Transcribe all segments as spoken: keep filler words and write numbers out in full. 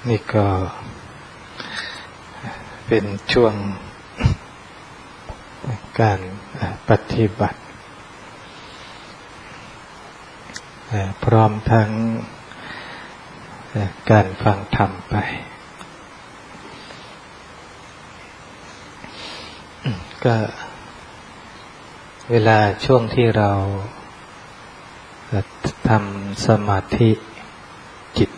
นี่ก็เป็นช่วงการปฏิบัติพร้อมทั้งการฟังธรรมไปก็เวลาช่วงที่เราทำสมาธิจิต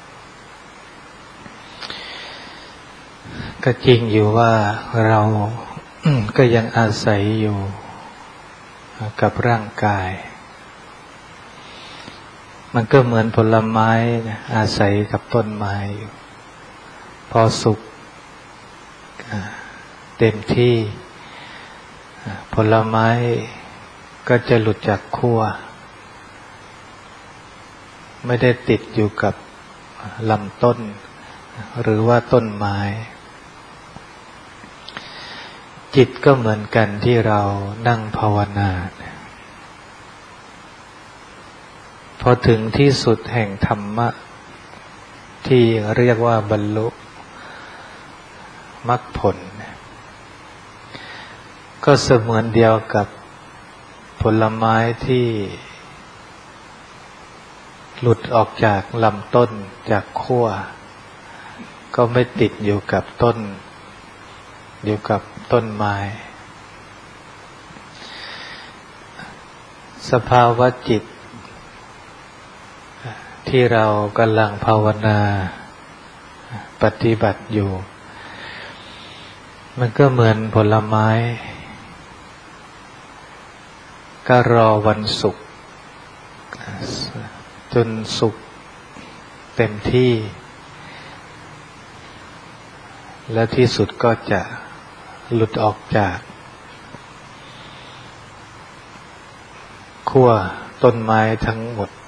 ก็จริงอยู่ว่าเราก็ยังอาศัยอยู่กับร่างกายมันก็เหมือนผลไม้อาศัยกับต้นไม้อยู่พอสุกเต็มที่ผลไม้ก็จะหลุดจากขั้วไม่ได้ติดอยู่กับลำต้นหรือว่าต้นไม้จิตก็เหมือนกันที่เรานั่งภาวนาพอถึงที่สุดแห่งธรรมะที่เรียกว่าบรรลุมรรคผลก็เสมือนเดียวกับผลไม้ที่หลุดออกจากลำต้นจากขั้วก็ไม่ติดอยู่กับต้นอยู่กับต้นไม้สภาวะจิตที่เรากำลังภาวนาปฏิบัติอยู่มันก็เหมือนผลไม้ก็รอวันสุกจนสุกเต็มที่และที่สุดก็จะหลุดออกจากขั้วต้นไม้ทั้งหมด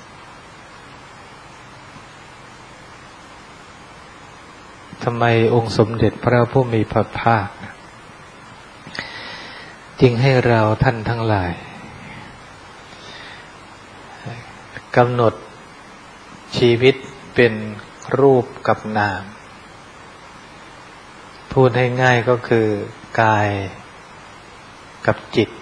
ทำไมองค์สมเด็จพระผู้มีพระภาคจึงให้เราท่านทั้งหลายกำหนดชีวิตเป็นรูปกับนามพูดให้ง่ายก็คือกายกับจิต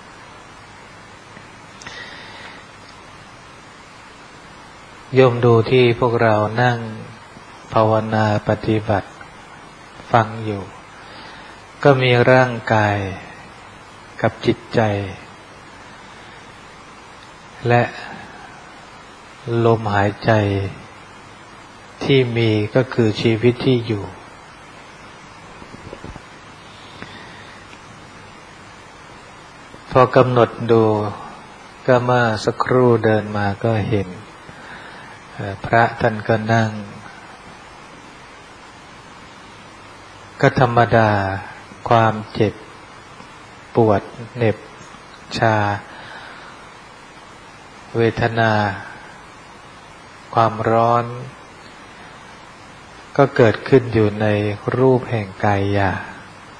โยมดูที่พวกเรานั่งภาวนาปฏิบัติฟังอยู่ก็มีร่างกายกับจิตใจและลมหายใจที่มีก็คือชีวิตที่อยู่พอกำหนดดูก็เมื่อสักครู่เดินมาก็เห็นพระท่านก็นั่งก็ธรรมดาความเจ็บปวดเหน็บชาเวทนาความร้อนก็เกิดขึ้นอยู่ในรูปแห่งกายหยาบ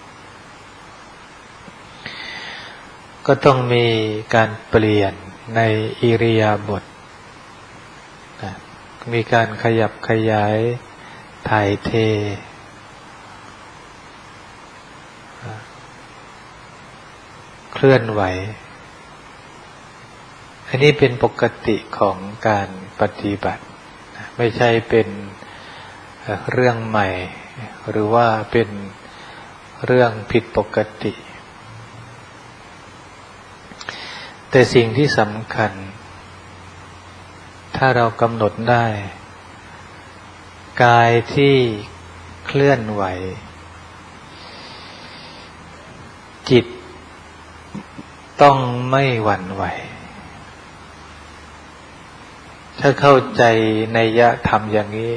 ก็ต้องมีการเปลี่ยนในอิริยาบถมีการขยับขยายถ่ายเทเคลื่อนไหวอันนี้เป็นปกติของการปฏิบัติไม่ใช่เป็นเรื่องใหม่หรือว่าเป็นเรื่องผิดปกติแต่สิ่งที่สำคัญถ้าเรากำหนดได้กายที่เคลื่อนไหวจิตต้องไม่หวั่นไหวถ้าเข้าใจนัยยะธรรมอย่างนี้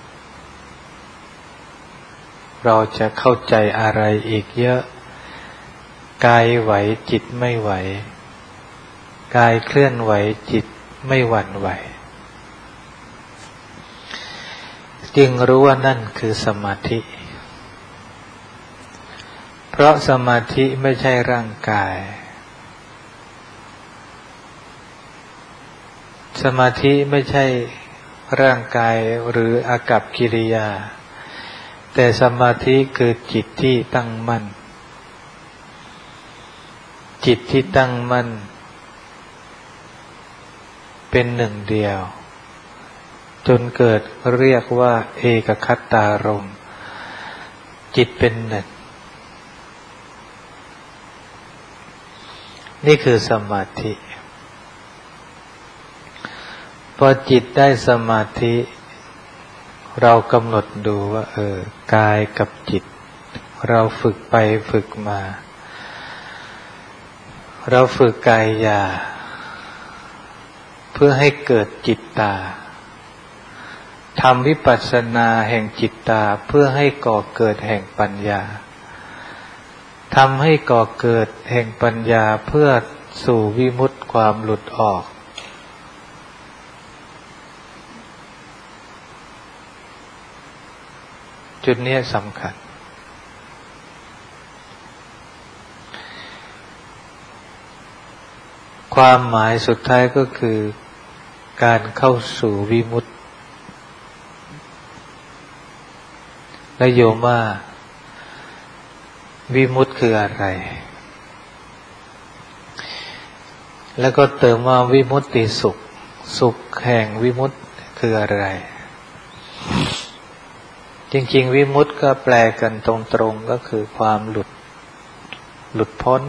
เราจะเข้าใจอะไรอีกเยอะกายไหวจิตไม่ไหวกายเคลื่อนไหวจิตไม่หวั่นไหวจึงรู้ว่านั่นคือสมาธิเพราะสมาธิไม่ใช่ร่างกายสมาธิไม่ใช่ร่างกายหรืออากัปกิริยาแต่สมาธิคือจิตที่ตั้งมั่นจิตที่ตั้งมั่นเป็นหนึ่งเดียวจนเกิดเรียกว่าเอกคตารมณ์จิตเป็นหนึ่งนี่คือสมาธิพอจิตได้สมาธิเรากำหนดดูว่าเออกายกับจิตเราฝึกไปฝึกมาเราฝึกกายหยาบเพื่อให้เกิดจิตตาทำวิปัสสนาแห่งจิตตาเพื่อให้ก่อเกิดแห่งปัญญาทำให้ก่อเกิดแห่งปัญญาเพื่อสู่วิมุตติความหลุดออกจุดนี้สำคัญความหมายสุดท้ายก็คือการเข้าสู่วิมุตติและโยมว่าวิมุตติคืออะไรแล้วก็เติมว่าวิมุตติสุขสุขแห่งวิมุตติคืออะไรจริงๆวิมุตติก็แปลกันตรงๆก็คือความหลุดหลุดพ้น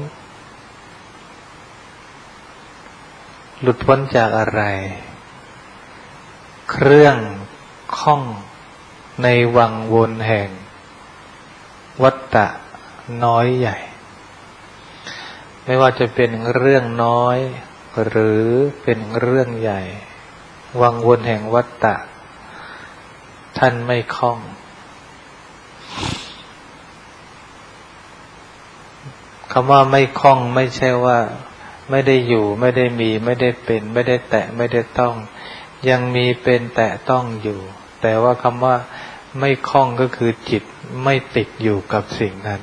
หลุดพ้นจากอะไรเครื่องข้องในวังวนแห่งวัฏฏะน้อยใหญ่ไม่ว่าจะเป็นเรื่องน้อยหรือเป็นเรื่องใหญ่วังวนแห่งวัฏฏะท่านไม่คล้องคำว่าไม่คล้องไม่ใช่ว่าไม่ได้อยู่ไม่ได้มีไม่ได้เป็นไม่ได้แตะไม่ได้ต้องยังมีเป็นแตะต้องอยู่แต่ว่าคำว่าไม่คล้องก็คือจิตไม่ติดอยู่กับสิ่งนั้น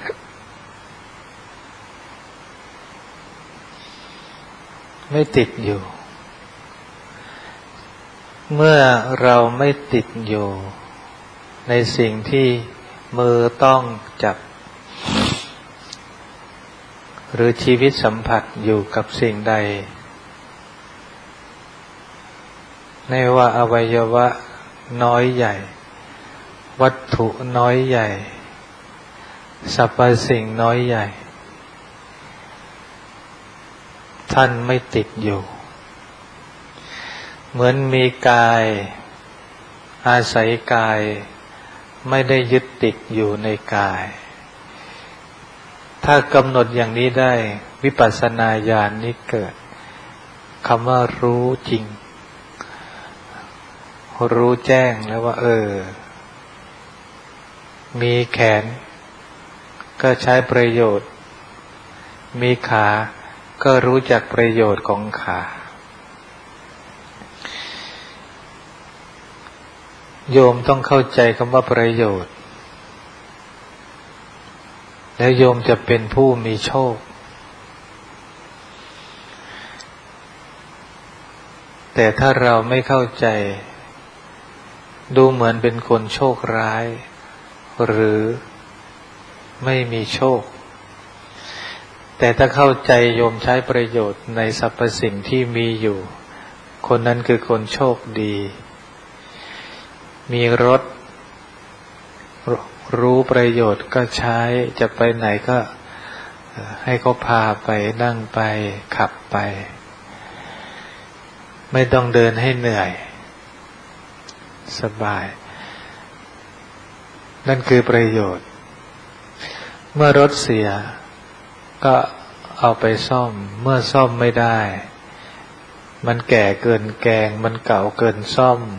ไม่ติดอยู่เมื่อเราไม่ติดอยู่ในสิ่งที่มือต้องจับหรือชีวิตสัมผัสอยู่กับสิ่งใดไม่ว่าอวัยวะน้อยใหญ่วัตถุน้อยใหญ่สรรพสิ่งน้อยใหญ่ท่านไม่ติดอยู่เหมือนมีกายอาศัยกายไม่ได้ยึดติดอยู่ในกายถ้ากำหนดอย่างนี้ได้วิปัสสนาญาณนี้เกิดคำว่ารู้จริงรู้แจ้งแล้วว่าเออมีแขนก็ใช้ประโยชน์มีขาก็รู้จักประโยชน์ของขาโยมต้องเข้าใจคำว่าประโยชน์แล้วโยมจะเป็นผู้มีโชคแต่ถ้าเราไม่เข้าใจดูเหมือนเป็นคนโชคร้ายหรือไม่มีโชคแต่ถ้าเข้าใจโยมใช้ประโยชน์ในสรรพสิ่งที่มีอยู่คนนั้นคือคนโชคดีมีรถรู้ประโยชน์ก็ใช้จะไปไหนก็ให้เขาพาไปนั่งไปขับไปไม่ต้องเดินให้เหนื่อยสบายนั่นคือประโยชน์เมื่อรถเสียก็เอาไปซ่อมเมื่อซ่อมไม่ได้มันแก่เกินแกงมันเก่าเกินซ่อม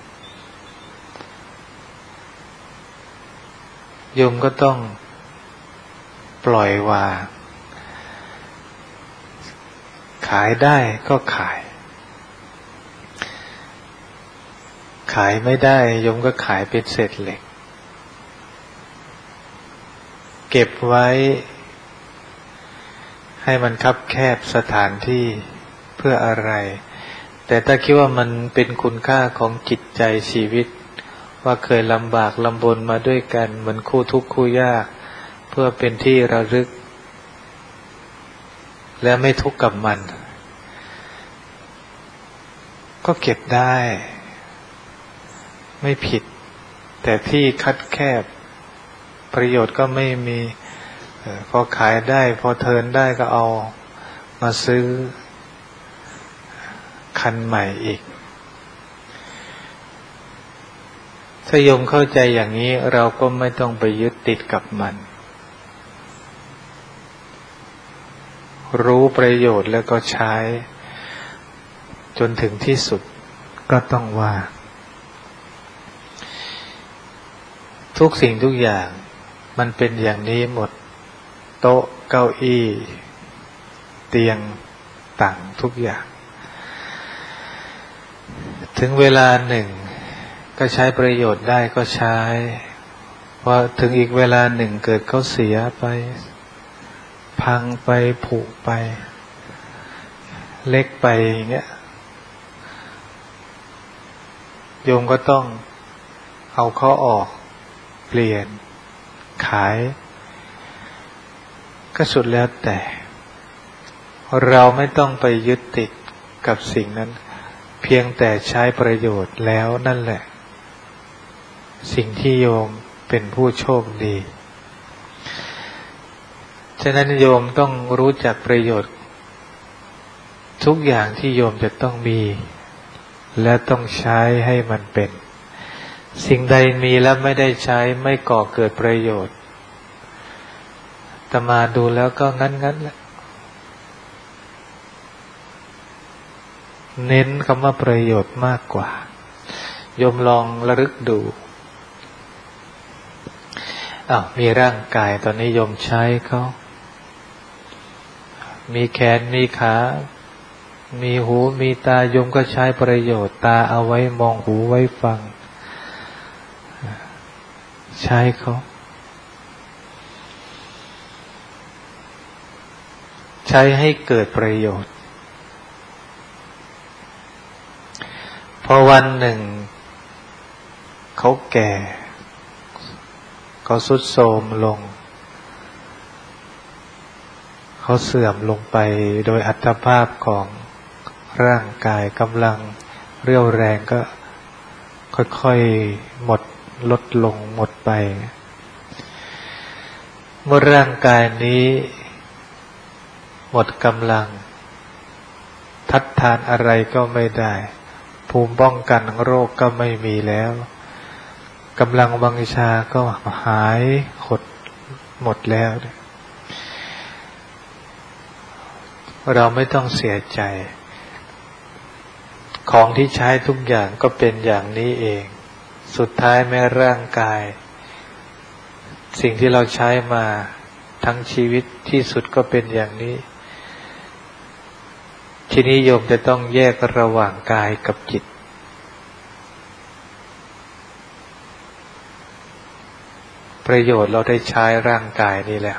โยมก็ต้องปล่อยวางขายได้ก็ขายขายไม่ได้โยมก็ขายเป็นเศษเหล็กเก็บไว้ให้มันคับแคบสถานที่เพื่ออะไรแต่แต่ถ้าคิดว่ามันเป็นคุณค่าของจิตใจชีวิตว่าเคยลำบากลำบนมาด้วยกันเหมือนคู่ทุกข์คู่ยากเพื่อเป็นที่ระลึกและไม่ทุกข์กับมันก็เก็บได้ไม่ผิดแต่ที่คัดแคบประโยชน์ก็ไม่มีพอขายได้พอเทิร์นได้ก็เอามาซื้อคันใหม่อีกถ้าโยมเข้าใจอย่างนี้เราก็ไม่ต้องไปยึดติดกับมันรู้ประโยชน์แล้วก็ใช้จนถึงที่สุดก็ต้องว่าทุกสิ่งทุกอย่างมันเป็นอย่างนี้หมดโต๊ะเก้าอี้เตียงต่างทุกอย่างถึงเวลาหนึ่งก็ใช้ประโยชน์ได้ก็ใช้พอถึงอีกเวลาหนึ่งเกิดเขาเสียไปพังไปผุไปเล็กไปอย่างเงี้ยโยมก็ต้องเอาเขาออกเปลี่ยนขายก็สุดแล้วแต่เราไม่ต้องไปยึดติดกับสิ่งนั้นเพียงแต่ใช้ประโยชน์แล้วนั่นแหละสิ่งที่โยมเป็นผู้โชคดีฉะนั้นโยมต้องรู้จักประโยชน์ทุกอย่างที่โยมจะต้องมีและต้องใช้ให้มันเป็นสิ่งใดมีแล้วไม่ได้ใช้ไม่ก่อเกิดประโยชน์แต่มาดูแล้วก็งั้นๆแหละเน้นคำว่าประโยชน์มากกว่าโยมลองระลึกดูอ้าวมีร่างกายตอนนี้โยมใช้เขามีแขนมีขามีหูมีตาโยมก็ใช้ประโยชน์ตาเอาไว้มองหูไว้ฟังใช้เขาใช้ให้เกิดประโยชน์พอวันหนึ่งเขาแก่เขาทรุดโทรมลงเขาเสื่อมลงไปโดยอัตภาพของร่างกายกำลังเรี่ยวแรงก็ค่อยๆหมดลดลงหมดไปเมื่อร่างกายนี้หมดกำลังทัดทานอะไรก็ไม่ได้ภูมิป้องกันโรคก็ไม่มีแล้วกำลังวังชาก็หายหดหมดแล้วเราไม่ต้องเสียใจของที่ใช้ทุกอย่างก็เป็นอย่างนี้เองสุดท้ายแม้ร่างกายสิ่งที่เราใช้มาทั้งชีวิตที่สุดก็เป็นอย่างนี้ทีนี้โยมจะต้องแยกระหว่างกายกับจิตประโยชน์เราได้ใช้ร่างกายนี้แล้ว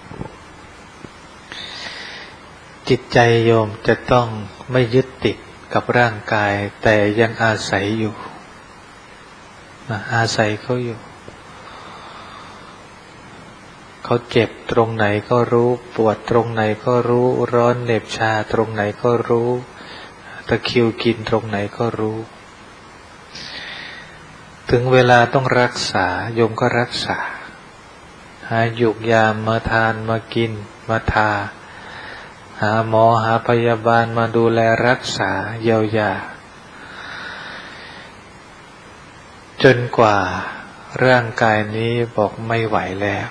จิตใจโยมจะต้องไม่ยึดติดกับร่างกายแต่ยังอาศัยอยู่อาศัยเขาอยู่เขาเจ็บตรงไหนก็รู้ปวดตรงไหนก็รู้ร้อนเหน็บชาตรงไหนก็รู้ตะคริวกินตรงไหนก็รู้ถึงเวลาต้องรักษาโยมก็รักษาหาหยุกยามาทานมากินมาทาหาหมอหาพยาบาลมาดูแลรักษาเยียวยาจนกว่าร่างกายนี้บอกไม่ไหวแล้ว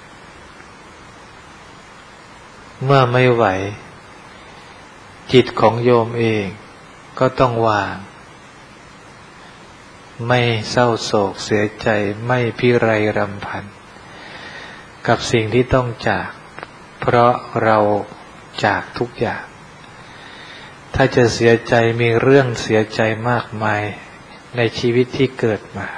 เมื่อไม่ไหวจิตของโยมเองก็ต้องวางไม่เศร้าโศกเสียใจไม่พิไรรำพันกับสิ่งที่ต้องจากเพราะเราจากทุกอย่างถ้าจะเสียใจมีเรื่องเสียใจมากมายในชีวิตที่เกิดมา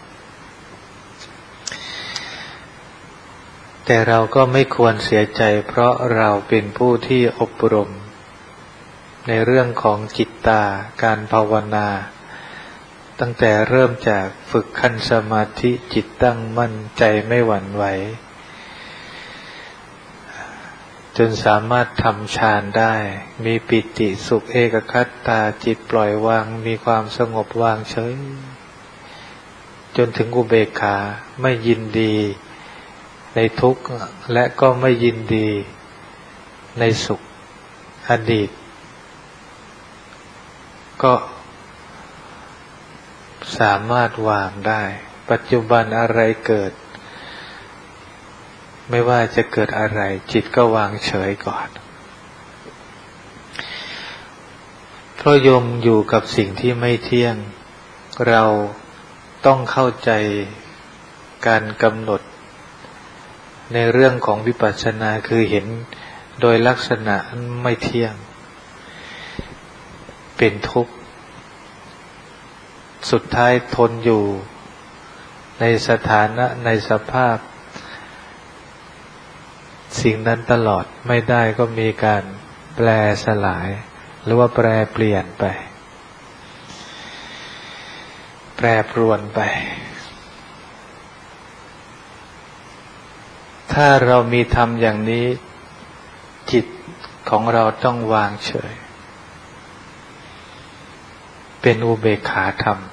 แต่เราก็ไม่ควรเสียใจเพราะเราเป็นผู้ที่อบรมในเรื่องของจิตตาการภาวนาตั้งแต่เริ่มจากฝึกขั้นสมาธิจิตตั้งมั่นใจไม่หวั่นไหวจนสามารถทำฌานได้มีปิติสุขเอกคัตตาจิตปล่อยวางมีความสงบวางเฉยจนถึงอุเบกขาไม่ยินดีในทุกข์และก็ไม่ยินดีในสุขอดีตก็สามารถวางได้ปัจจุบันอะไรเกิดไม่ว่าจะเกิดอะไรจิตก็วางเฉยก่อนเพราะโยมอยู่กับสิ่งที่ไม่เที่ยงเราต้องเข้าใจการกำหนดในเรื่องของวิปัสสนาคือเห็นโดยลักษณะไม่เที่ยงเป็นทุกข์สุดท้ายทนอยู่ในสถานะในสภาพสิ่งนั้นตลอดไม่ได้ก็มีการแปลสลายหรือว่าแปรเปลี่ยนไปแปรปรวนไปถ้าเรามีธรรมอย่างนี้จิตของเราต้องวางเฉยเป็นอุเบกขาธรรม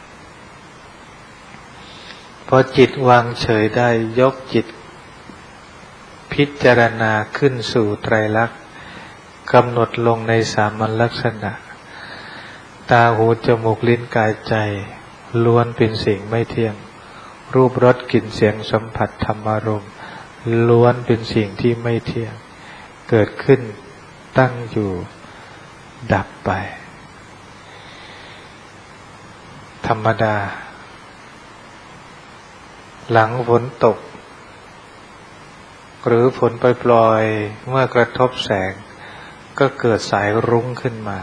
พอจิตวางเฉยได้ยกจิตพิจารณาขึ้นสู่ไตรลักษณ์กำหนดลงในสามัญลักษณะตาหูจมูกลิ้นกายใจล้วนเป็นสิ่งไม่เที่ยงรูปรสกลิ่นเสียงสัมผัสธรรมารมณ์ล้วนเป็นสิ่งที่ไม่เที่ยงเกิดขึ้นตั้งอยู่ดับไปธรรมดาหลังฝนตกหรือฝนปล่อยๆเมื่อกระทบแสงก็เกิดสายรุ้งขึ้นมา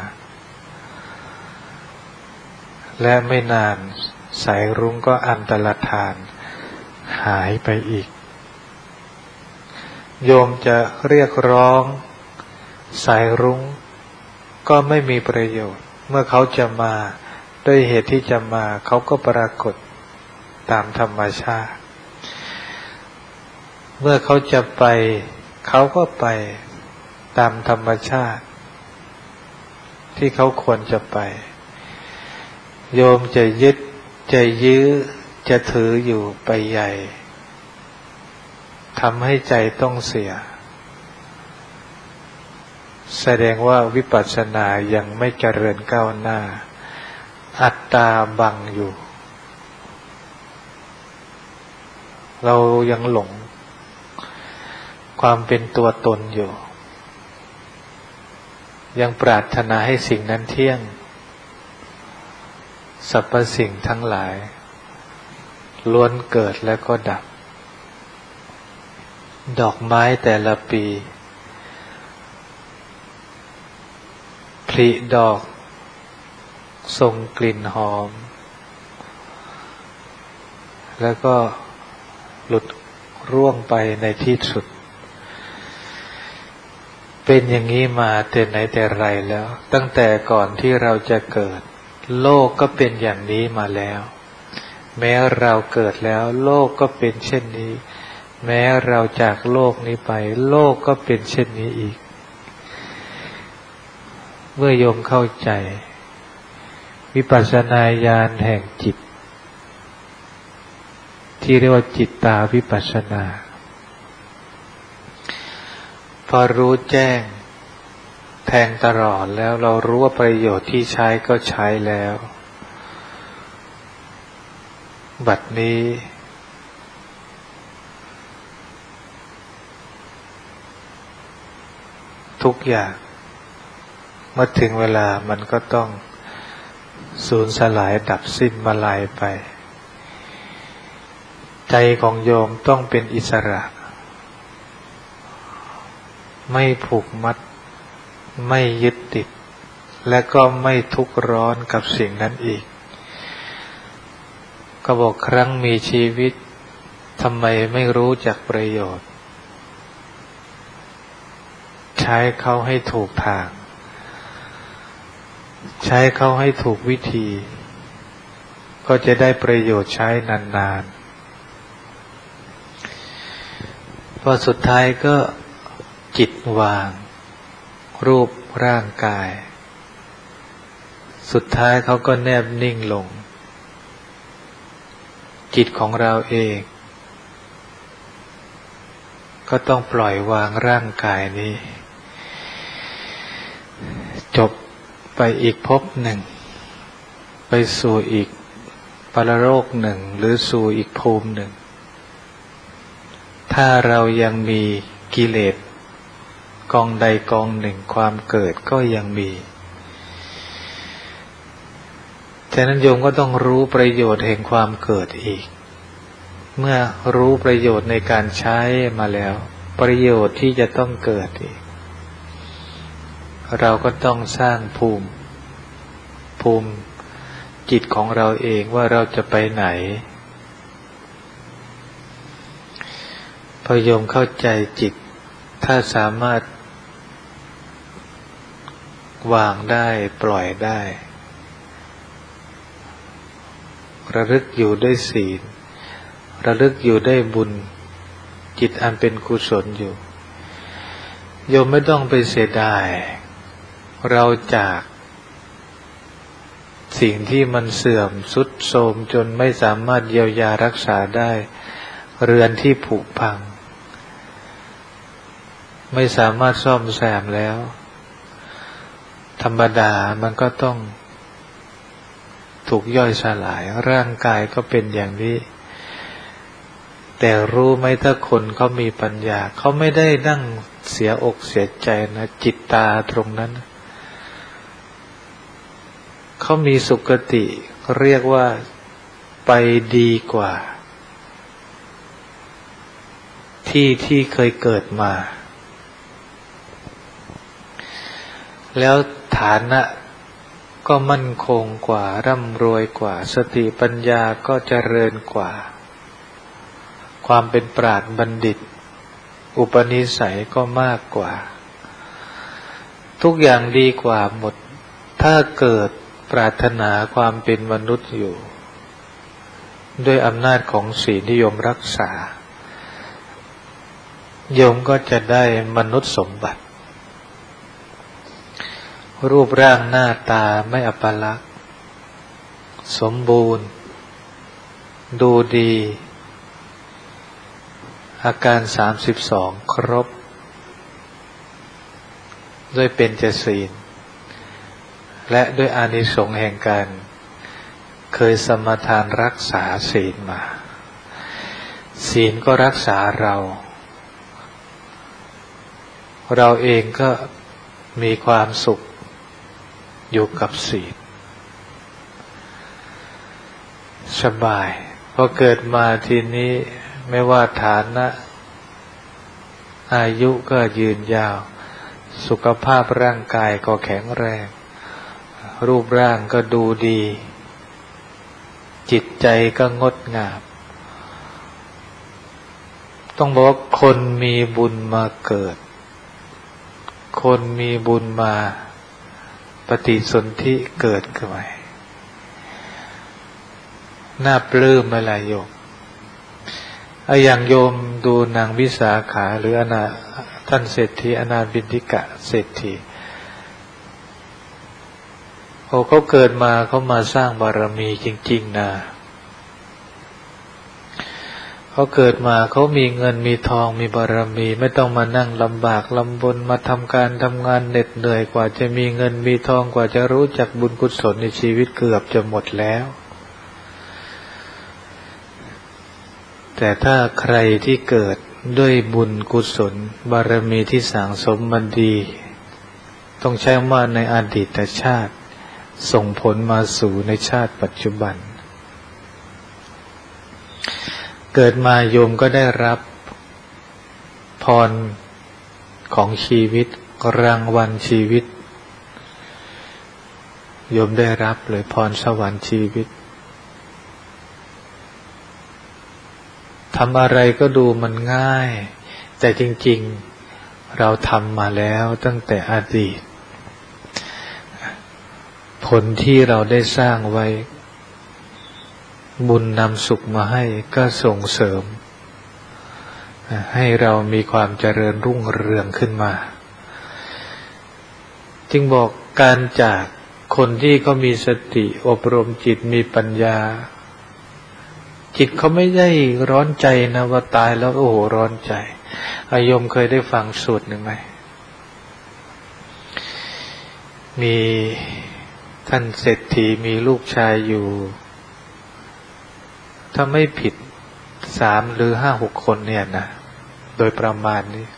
และไม่นานสายรุ้งก็อันตรธานหายไปอีกโยมจะเรียกร้องสายรุ้งก็ไม่มีประโยชน์เมื่อเขาจะมาด้วยเหตุที่จะมาเขาก็ปรากฏตามธรรมชาติเมื่อเขาจะไปเขาก็ไปตามธรรมชาติที่เขาควรจะไปโยมจะยึดจะยื้อจะถืออยู่ไปใหญ่ทำให้ใจต้องเสียแสดงว่าวิปัสสนายังไม่เจริญก้าวหน้าอัตตาบังอยู่เรายังหลงความเป็นตัวตนอยู่ยังปรารถนาให้สิ่งนั้นเที่ยงสรรพสิ่งทั้งหลายล้วนเกิดแล้วก็ดับดอกไม้แต่ละปีผลิดอกส่งกลิ่นหอมแล้วก็หลุดร่วงไปในที่สุดเป็นอย่างนี้มาแต่ไหนแต่ไรแล้วตั้งแต่ก่อนที่เราจะเกิดโลกก็เป็นอย่างนี้มาแล้วแม้เราเกิดแล้วโลกก็เป็นเช่นนี้แม้เราจากโลกนี้ไปโลกก็เป็นเช่นนี้อีกเมื่อโยมเข้าใจวิปัสสนาญาณแห่งจิตที่เรียกว่าจิตตาวิปัสสนาพอรู้แจ้งแทงตลอดแล้วเรารู้ว่าประโยชน์ที่ใช้ก็ใช้แล้วบัดนี้ทุกอย่างเมื่อถึงเวลามันก็ต้องสูญสลายดับสิ้นมาลายไปใจของโยมต้องเป็นอิสระไม่ผูกมัดไม่ยึดติดและก็ไม่ทุกข์ร้อนกับสิ่งนั้นอีกก็บอกครั้งมีชีวิตทำไมไม่รู้จักประโยชน์ใช้เขาให้ถูกทางใช้เขาให้ถูกวิธีก็จะได้ประโยชน์ใช้นานๆพอสุดท้ายก็จิตวางรูปร่างกายสุดท้ายเขาก็แนบนิ่งลงจิตของเราเองก็ต้องปล่อยวางร่างกายนี้จบไปอีกภพหนึ่งไปสู่อีกปรโลกหนึ่งหรือสู่อีกภูมิหนึ่งถ้าเรายังมีกิเลสกองใดกองหนึ่งความเกิดก็ยังมีฉะนั้นโยมก็ต้องรู้ประโยชน์แห่งความเกิดอีกเมื่อรู้ประโยชน์ในการใช้มาแล้วประโยชน์ที่จะต้องเกิดอีกเราก็ต้องสร้างภูมิภูมิจิตของเราเองว่าเราจะไปไหนพอโยมเข้าใจจิตถ้าสามารถวางได้ปล่อยได้ระลึกอยู่ด้วยศีลระลึกอยู่ด้วยบุญจิตอันเป็นกุศลอยู่โยมไม่ต้องไปเสียดายเราจากสิ่งที่มันเสื่อมทรุดโทรมจนไม่สามารถเยียวยารักษาได้เรือนที่ผุพังไม่สามารถซ่อมแซมแล้วธรรมดามันก็ต้องถูกย่อยสลายร่างกายก็เป็นอย่างนี้แต่รู้ไหมถ้าคนเขามีปัญญาเขาไม่ได้นั่งเสียอกเสียใจนะจิตตาตรงนั้นเขามีสุคติเรียกว่าไปดีกว่าที่ที่เคยเกิดมาแล้วฐานะก็มั่นคงกว่าร่ำรวยกว่าสติปัญญาก็เจริญกว่าความเป็นปราชญ์บัณฑิตอุปนิสัยก็มากกว่าทุกอย่างดีกว่าหมดถ้าเกิดปรารถนาความเป็นมนุษย์อยู่ด้วยอำนาจของศีลที่โยมรักษาโยมก็จะได้มนุษย์สมบัติรูปร่างหน้าตาไม่อัปลักษณ์สมบูรณ์ดูดีอาการสามสิบสองครบด้วยเบญจศีลและด้วยอานิสงส์แห่งการเคยสมทานรักษาศีลมาศีลก็รักษาเราเราเองก็มีความสุขอยู่กับศีลสบายพอเกิดมาทีนี้ไม่ว่าฐานะอายุก็ยืนยาวสุขภาพร่างกายก็แข็งแรงรูปร่างก็ดูดีจิตใจก็งดงามต้องบอกว่าคนมีบุญมาเกิดคนมีบุญมาปฏิสนธิเกิดขึ้นมาน่าปลื้มอะไรโยมเอาอย่างโยมดูนางวิสาขาหรืออนาท่านเศรษฐีอนาบิณฑิกะเศรษฐีโอ้เขาเกิดมาเขามาสร้างบารมีจริงๆนะเขาเกิดมาเขามีเงินมีทองมีบารมีไม่ต้องมานั่งลำบากลำบนมาทำการทำงานเหน็ดเหนื่อยกว่าจะมีเงินมีทองกว่าจะรู้จักบุญกุศลในชีวิตเกือบจะหมดแล้วแต่ถ้าใครที่เกิดด้วยบุญกุศลบารมีที่สั่งสมมันดีต้องใช้ว่าในอดีตชาติส่งผลมาสู่ในชาติปัจจุบันเกิดมาโยมก็ได้รับพรของชีวิตรางวัลชีวิตโยมได้รับเลยพรสวรรค์ชีวิตทำอะไรก็ดูมันง่ายแต่จริงๆเราทำมาแล้วตั้งแต่อดีตผผลที่เราได้สร้างไว้บุญนำสุขมาให้ก็ส่งเสริมให้เรามีความเจริญรุ่งเรืองขึ้นมาจึงบอกการจากคนที่เขามีสติอบรมจิตมีปัญญาจิตเขาไม่ได้ร้อนใจนะว่าตายแล้วโอ้โหร้อนใจอาโยมเคยได้ฟังสูตรหนึ่งไหมมีท่านเศรษฐีมีลูกชายอยู่ถ้าไม่ผิดสามหรือห้าหกคนเนี่ยนะโดยประมาณนี้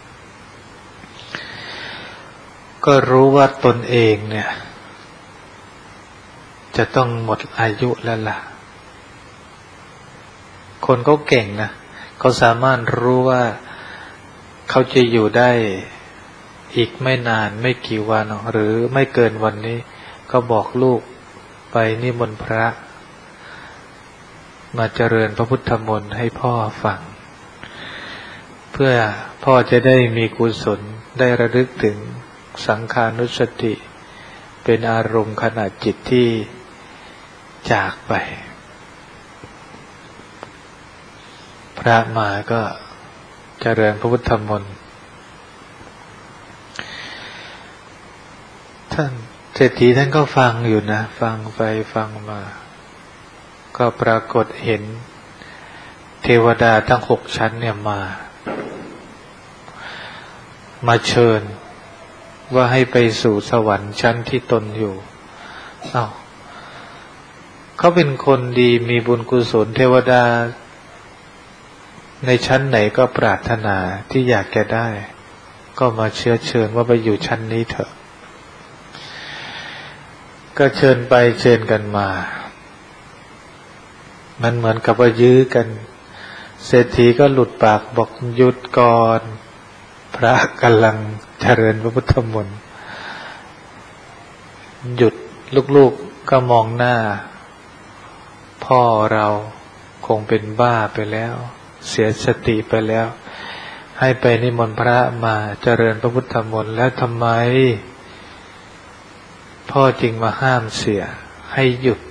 ก็รู้ว่าตนเองเนี่ยจะต้องหมดอายุแล้วล่ะคนเขาเก่งนะเขาสามารถรู้ว่าเขาจะอยู่ได้อีกไม่นานไม่กี่วันหรือไม่เกินวันนี้ก็บอกลูกไปนิมนต์พระมาเจริญพระพุทธมนต์ให้พ่อฟังเพื่อพ่อจะได้มีกุศลได้ระลึกถึงสังขานุสติเป็นอารมณ์ขณะจิตที่จากไปพระมาก็เจริญพระพุทธมนต์ท่านเศรษฐีท่านก็ฟังอยู่นะฟังไปฟังมาก็ปรากฏเห็นเทวดาทั้งหกชั้นเนี่ยมามาเชิญว่าให้ไปสู่สวรรค์ชั้นที่ตนอยู่เอ้าเขาเป็นคนดีมีบุญกุศลเทวดาในชั้นไหนก็ปรารถนาที่อยากจะได้ก็มาเชื้อเชิญว่าไปอยู่ชั้นนี้เถอะก็เชิญไปเชิญกันมามันเหมือนกับว่ายื้อกันเศรษฐีก็หลุดปากบอกหยุดก่อนพระกำลังเจริญพระพุทธมนต์หยุดลูกๆก็มองหน้าพ่อเราคงเป็นบ้าไปแล้วเสียสติไปแล้วให้ไปนิมนต์พระมาเจริญพระพุทธมนต์แล้วทำไมพ่อจึงมาห้ามเสียให้หยุด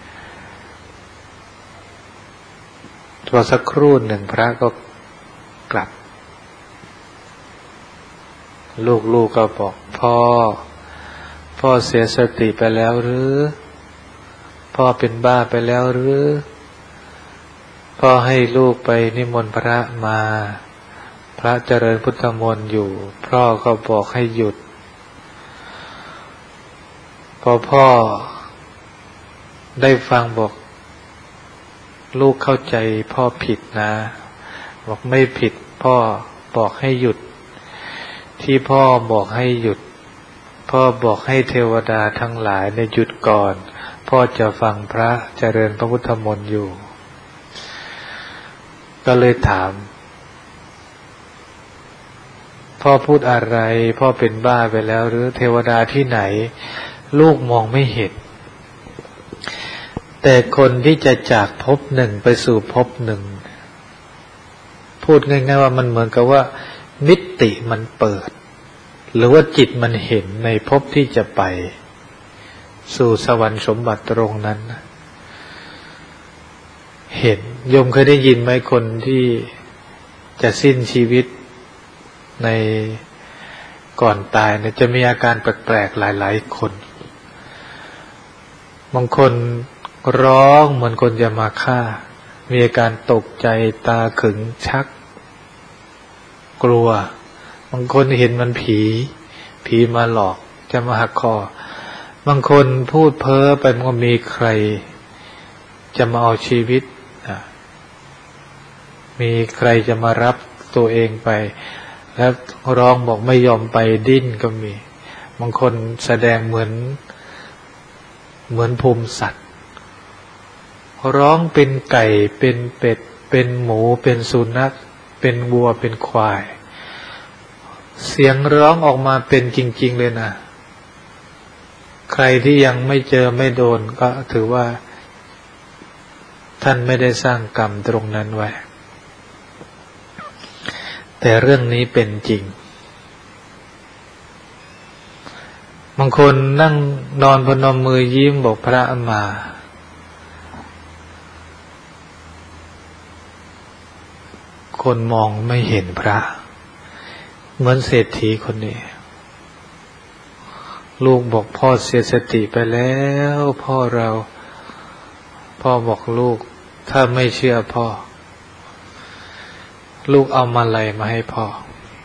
พอสักครู่หนึ่งพระก็กลับลูกๆ ก, ก็บอกพ่อพ่อเสียสติไปแล้วหรือพ่อเป็นบ้าไปแล้วหรือพ่อให้ลูกไปนิมนต์พระมาพระเจริญพุทธมนต์อยู่พ่อก็บอกให้หยุดพอพ่อได้ฟังบอกลูกเข้าใจพ่อผิดนะบอกไม่ผิดพ่อบอกให้หยุดที่พ่อบอกให้หยุดพ่อบอกให้เทวดาทั้งหลายในหยุดก่อนพ่อจะฟังพระเจริญพระพุทธมนต์อยู่ก็เลยถามพ่อพูดอะไรพ่อเป็นบ้าไปแล้วหรือเทวดาที่ไหนลูกมองไม่เห็นแต่คนที่จะจากภพหนึ่งไปสู่ภพหนึ่งพูดง่ายๆว่ามันเหมือนกับว่ามิติมันเปิดหรือว่าจิตมันเห็นในภพที่จะไปสู่สวรรค์สมบัติตรงนั้นเห็นโยมเคยได้ยินไหมคนที่จะสิ้นชีวิตในก่อนตายเนี่ยจะมีอาการแปลกๆหลายๆคนบางคนร้องเหมือนคนจะมาฆ่ามีอาการตกใจตาขึงชักกลัวบางคนเห็นมันผีผีมาหลอกจะมาหักคอบางคนพูดเพ้อไปมันก็มีใครจะมาเอาชีวิตมีใครจะมารับตัวเองไปแล้วร้องบอกไม่ยอมไปดิ้นก็มีบางคนแสดงเหมือนเหมือนภูมิสัตว์ร้องเป็นไก่เป็นเป็ดเป็นหมูเป็นสุนัขเป็นวัวเป็นควายเสียงร้องออกมาเป็นจริงๆเลยนะใครที่ยังไม่เจอไม่โดนก็ถือว่าท่านไม่ได้สร้างกรรมตรงนั้นไว้แต่เรื่องนี้เป็นจริงบางคนนั่งนอนพนมมือยิ้มบอกพระมาคนมองไม่เห็นพระเหมือนเศรษฐีคนนี้ลูกบอกพ่อเสียสติไปแล้วพ่อเราพ่อบอกลูกถ้าไม่เชื่อพ่อลูกเอามาลัยมาให้พ่อ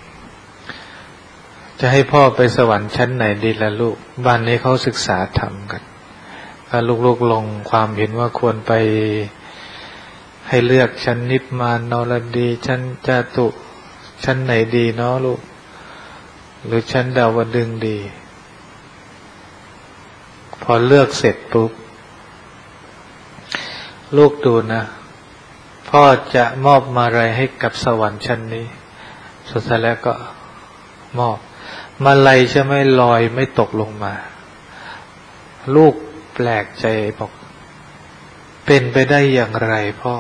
จะให้พ่อไปสวรรค์ชั้นไหนดีล่ะลูกบ้านนี้เขาศึกษาธรรมกันถ้าลูกๆลงความเห็นว่าควรไปให้เลือกชั้นนิพพานนรดีชั้นจาตุชั้นไหนดีเนาะลูกหรือชั้นดาวดึงส์ดีพอเลือกเสร็จปุ๊บลูกดูนะพ่อจะมอบมาลัยให้กับสวรรค์ชั้นนี้สุดท้ายแล้วก็มอบมาลัยจะไม่ลอยไม่ตกลงมาลูกแปลกใจบอกเป็นไปได้อย่างไรพ่อ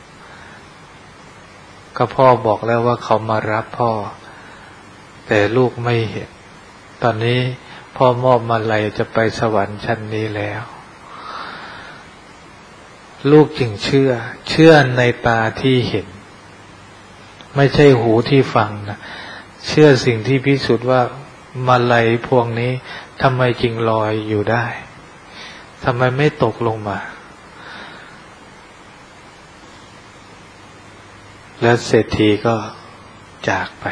ก็พ่อบอกแล้วว่าเขามารับพ่อแต่ลูกไม่เห็นตอนนี้พ่อมอบมาลัยจะไปสวรรค์ชั้นนี้แล้วลูกจึงเชื่อเชื่อในตาที่เห็นไม่ใช่หูที่ฟังนะเชื่อสิ่งที่พิสูจน์ว่ามาลัยพวงนี้ทำไมจึงลอยอยู่ได้ทำไมไม่ตกลงมาแล้วเศรษฐีก็จากไป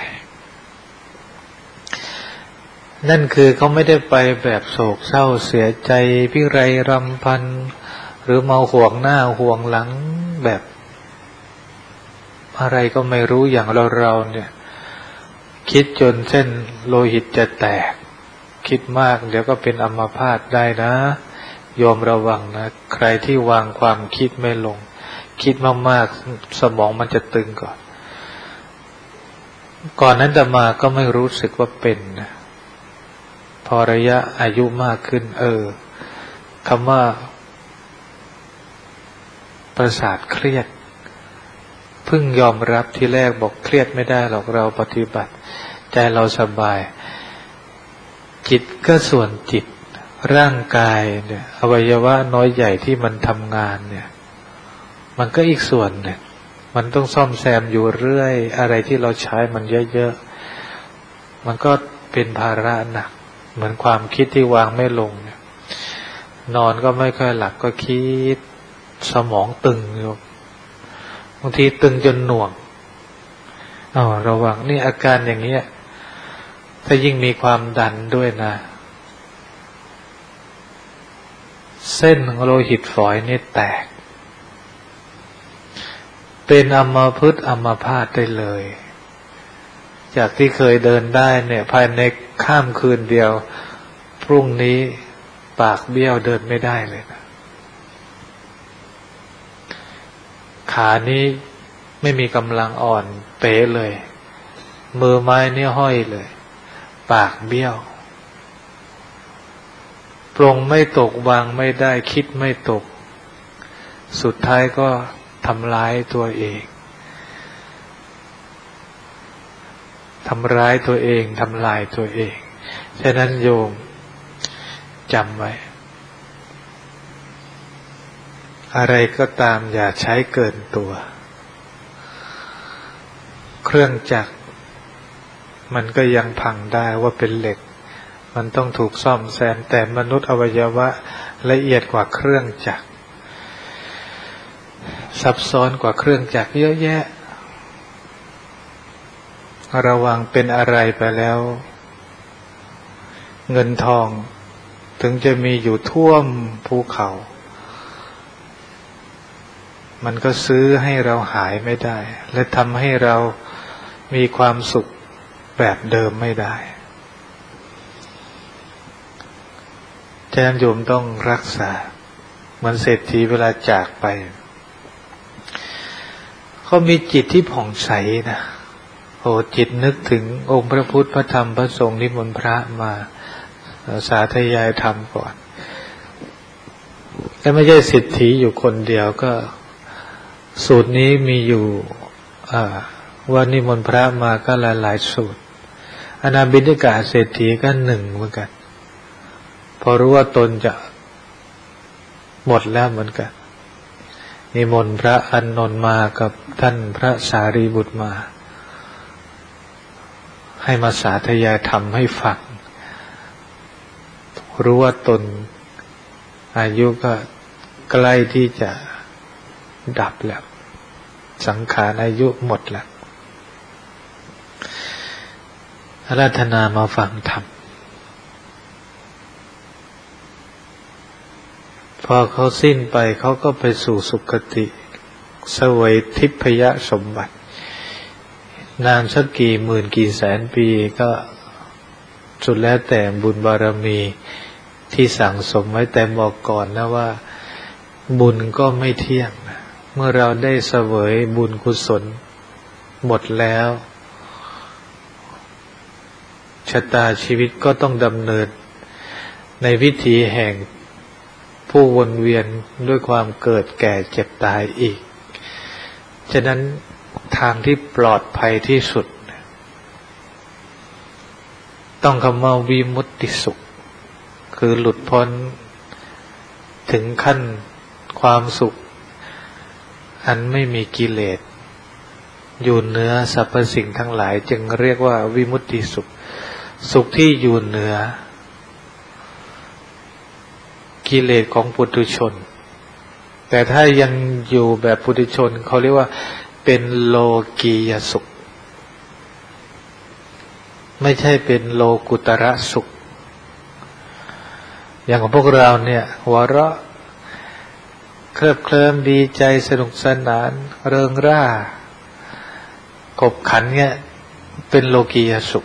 นั่นคือเขาไม่ได้ไปแบบโศกเศร้าเสียใจพิไรรำพันหรือเมาห่วงหน้าห่วงหลังแบบอะไรก็ไม่รู้อย่างเราเราเนี่ยคิดจนเส้นโลหิตจะแตกคิดมากเดี๋ยวก็เป็นอัมพาตได้นะโยมระวังนะใครที่วางความคิดไม่ลงคิดมากๆสมองมันจะตึงก่อนก่อนนั้นอาตมาก็ไม่รู้สึกว่าเป็นนะพอระยะอายุมากขึ้นเออคำว่าประสาทเครียดเพิ่งยอมรับที่แรกบอกเครียดไม่ได้หรอกเราปฏิบัติใจเราสบายจิตก็ส่วนจิตร่างกายเนี่ยอวัยวะน้อยใหญ่ที่มันทำงานเนี่ยมันก็อีกส่วนเนี่ยมันต้องซ่อมแซมอยู่เรื่อยอะไรที่เราใช้มันเยอะๆมันก็เป็นภาระหนักเหมือนความคิดที่วางไม่ลงเนี่ยนอนก็ไม่ค่อยหลับก็คิดสมองตึงอยู่บางทีตึงจนหน่วงอ๋อระวังนี่อาการอย่างเงี้ยถ้ายิ่งมีความดันด้วยนะเส้นของโลหิตฝอยนี่แตกเป็นอัมพฤกษ์อัมพาตได้เลยจากที่เคยเดินได้เนี่ยภายในข้ามคืนเดียวพรุ่งนี้ปากเบี้ยวเดินไม่ได้เลยนะขานี้ไม่มีกำลังอ่อนเป๋เลยมือไม้เนี่ยห้อยเลยปากเบี้ยวปรงไม่ตกวางไม่ได้คิดไม่ตกสุดท้ายก็ทำร้ายตัวเองทำร้ายตัวเองทำลายตัวเองฉะนั้นโยมจำไว้อะไรก็ตามอย่าใช้เกินตัวเครื่องจักรมันก็ยังพังได้ว่าเป็นเหล็กมันต้องถูกซ่อมแซมแต่มนุษย์อวัยวะละเอียดกว่าเครื่องจักรซับซ้อนกว่าเครื่องจักรเยอะแยะระวังเป็นอะไรไปแล้วเงินทองถึงจะมีอยู่ท่วมภูเขามันก็ซื้อให้เราหายไม่ได้และทำให้เรามีความสุขแบบเดิมไม่ได้ฉะนั้นโยมต้องรักษาเหมือนเศรษฐีเวลาจากไปเขามีจิตที่ผ่องใสนะโอ้จิตนึกถึงองค์พระพุทธพระธรรมพระสงฆ์นิมนต์พระมาสาธยายธรรมก่อนแต่ไม่ใช่เศรษฐีอยู่คนเดียวก็สูตรนี้มีอยู่ว่านิมนต์พระมาก็หลายๆสูตรอนาบิณฑิกะเศรษฐีก็หนึ่งเหมือนกันพอรู้ว่าตนจะหมดแล้วเหมือนกันนิมนต์พระอานนท์มากับท่านพระสารีบุตรมาให้มาสาธยายธรรมให้ฟังรู้ว่าตนอายุก็ใกล้ที่จะดับแล้วสังขารอายุหมดแล้วอาราธนามาฟังธรรมพอเขาสิ้นไปเขาก็ไปสู่สุคติเสวยทิพยสมบัตินานสักกี่หมื่นกี่แสนปีก็สุดแล้วแต่บุญบารมีที่สั่งสมไว้แต่บอกก่อนนะว่าบุญก็ไม่เที่ยงนะเมื่อเราได้เสวยบุญกุศลหมดแล้วชะตาชีวิตก็ต้องดำเนินในวิถีแห่งผู้วนเวียนด้วยความเกิดแก่เจ็บตายอีกฉะนั้นทางที่ปลอดภัยที่สุดต้องคำว่าวิมุตติสุขคือหลุดพ้นถึงขั้นความสุขอันไม่มีกิเลสอยู่เหนือสรรพสิ่งทั้งหลายจึงเรียกว่าวิมุตติสุขสุขที่อยู่เหนือกิเลสของปุถุชนแต่ถ้ายังอยู่แบบปุถุชนเขาเรียกว่าเป็นโลกียสุขไม่ใช่เป็นโลกุตระสุขอย่างของพวกเราเนี่ยหัวเราะเคลิบเคลิ้มดีใจสนุกสนานเริงร่าขบขันเนี่ยเป็นโลกียสุข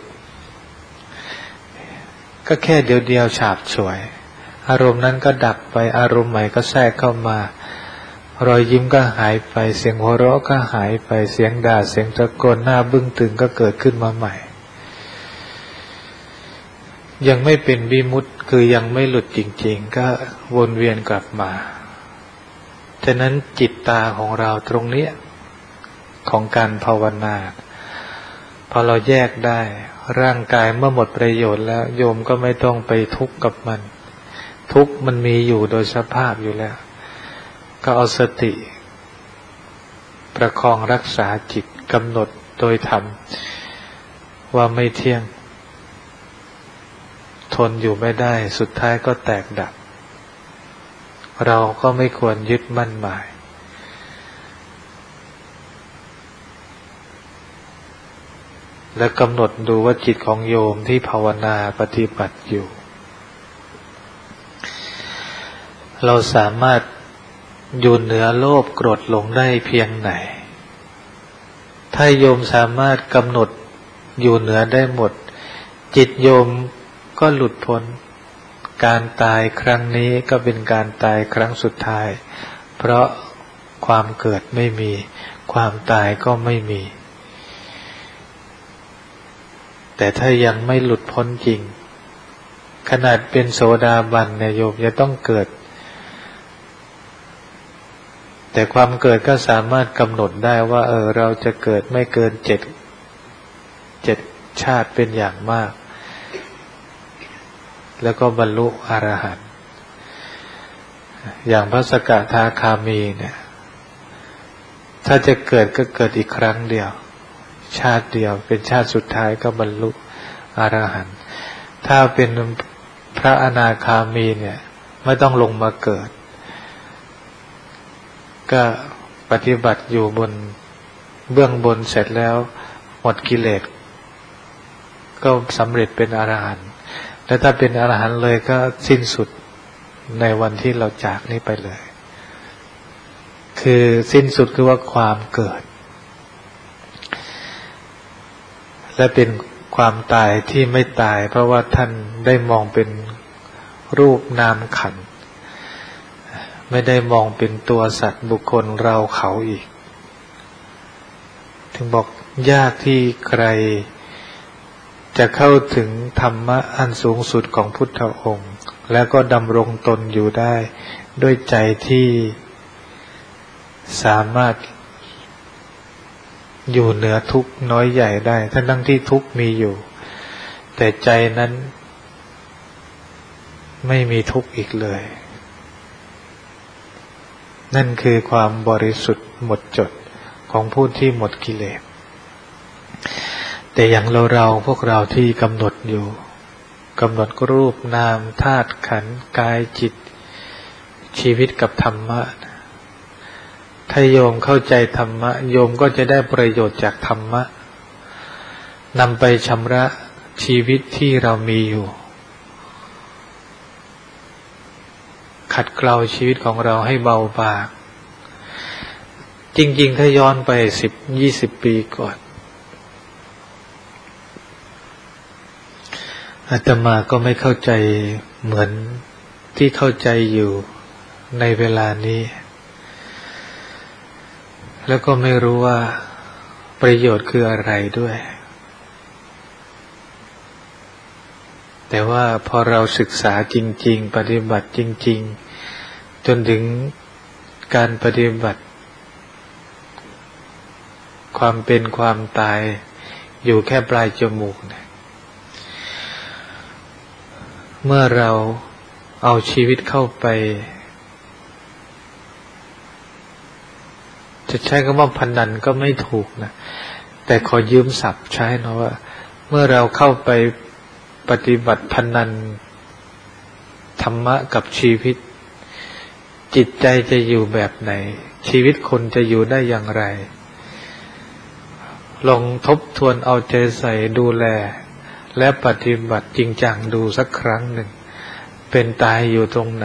ก็แค่เดียวเดียวฉาบฉวยอารมณ์นั้นก็ดับไปอารมณ์ใหม่ก็แทรกเข้ามารอยยิ้มก็หายไปเสียงหัวเราะก็หายไปเสียงด่าเสียงตะโกนหน้าบึ้งตึงก็เกิดขึ้นมาใหม่ยังไม่เป็นวิมุตติคือยังไม่หลุดจริงๆก็วนเวียนกลับมาฉะนั้นจิตตาของเราตรงนี้ของการภาวนาพอเราแยกได้ร่างกายเมื่อหมดประโยชน์แล้วโยมก็ไม่ต้องไปทุกข์กับมันทุกข์มันมีอยู่โดยสภาพอยู่แล้วก็เอาสติประคองรักษาจิตกำหนดโดยธรรมว่าไม่เที่ยงทนอยู่ไม่ได้สุดท้ายก็แตกดับเราก็ไม่ควรยึดมั่นหมายและกำหนดดูว่าจิตของโยมที่ภาวนาปฏิบัติอยู่เราสามารถอยู่เหนือโลภโกรธหลงได้เพียงไหนถ้าโยมสามารถกำหนดอยู่เหนือได้หมดจิตโยมก็หลุดพ้นการตายครั้งนี้ก็เป็นการตายครั้งสุดท้ายเพราะความเกิดไม่มีความตายก็ไม่มีแต่ถ้ายังไม่หลุดพ้นจริงขนาดเป็นโสดาบันเนี่ยโยมจะต้องเกิดแต่ความเกิดก็สามารถกำหนดได้ว่าเออเราจะเกิดไม่เกินเจ็ดเจ็ดชาติเป็นอย่างมากแล้วก็บรรลุอรหันต์อย่างพระสกทาคามีเนี่ยถ้าจะเกิดก็เกิดอีกครั้งเดียวชาติเดียวเป็นชาติสุดท้ายก็บรรลุอรหันต์ถ้าเป็นพระอนาคามีเนี่ยไม่ต้องลงมาเกิดก็ปฏิบัติอยู่บนเบื้องบนเสร็จแล้วหมดกิเลสก็สำเร็จเป็นอรหันต์และถ้าเป็นอรหันต์เลยก็สิ้นสุดในวันที่เราจากนี้ไปเลยคือสิ้นสุดคือว่าความเกิดและเป็นความตายที่ไม่ตายเพราะว่าท่านได้มองเป็นรูปนามขันธ์ไม่ได้มองเป็นตัวสัตว์บุคคลเราเขาอีกถึงบอกยากที่ใครจะเข้าถึงธรรมะอันสูงสุดของพุทธองค์แล้วก็ดำรงตนอยู่ได้ด้วยใจที่สามารถอยู่เหนือทุกข์น้อยใหญ่ได้ทั้งที่ทุกข์มีอยู่แต่ใจนั้นไม่มีทุกข์อีกเลยนั่นคือความบริสุทธิ์หมดจดของผู้ที่หมดกิเลสแต่อย่างเราเราพวกเราที่กำหนดอยู่กำหนดรูปนามธาตุขันธ์กายจิตชีวิตกับธรรมะถ้าโยมเข้าใจธรรมะโยมก็จะได้ประโยชน์จากธรรมะนำไปชำระชีวิตที่เรามีอยู่ขัดเกลาชีวิตของเราให้เบาบางจริงๆถ้าย้อนไปสิบยี่สิบปีก่อนอาตมาก็ไม่เข้าใจเหมือนที่เข้าใจอยู่ในเวลานี้แล้วก็ไม่รู้ว่าประโยชน์คืออะไรด้วยแต่ว่าพอเราศึกษาจริงๆปฏิบัติจริงๆจนถึงการปฏิบัติความเป็นความตายอยู่แค่ปลายจมูกเนี่ยเมื่อเราเอาชีวิตเข้าไปจะใช้คำว่าพนันก็ไม่ถูกนะแต่ขอยืมศัพท์ใช้นะว่าเมื่อเราเข้าไปปฏิบัติพนันธรรมะกับชีวิตจิตใจจะอยู่แบบไหนชีวิตคนจะอยู่ได้อย่างไรลองทบทวนเอาใจใส่ดูแลและปฏิบัติจริงจังดูสักครั้งหนึ่งเป็นตายอยู่ตรงไหน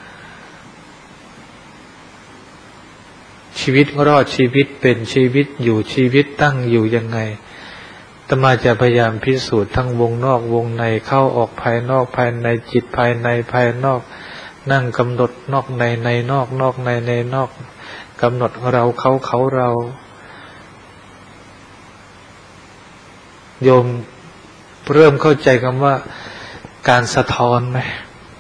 ชีวิตรอดชีวิตเป็นชีวิตอยู่ชีวิตตั้งอยู่ยังไงอาตมาจะพยายามพิสูจน์ทั้งวงนอกวงในเข้าออกภายนอกภายในจิตภายในภายนอกนั่งกำหนดนอกในในนอกนอกในในนอกกำหนดเราเขาเขาเราโยมเริ่มเข้าใจคำว่าการสะท้อนไหม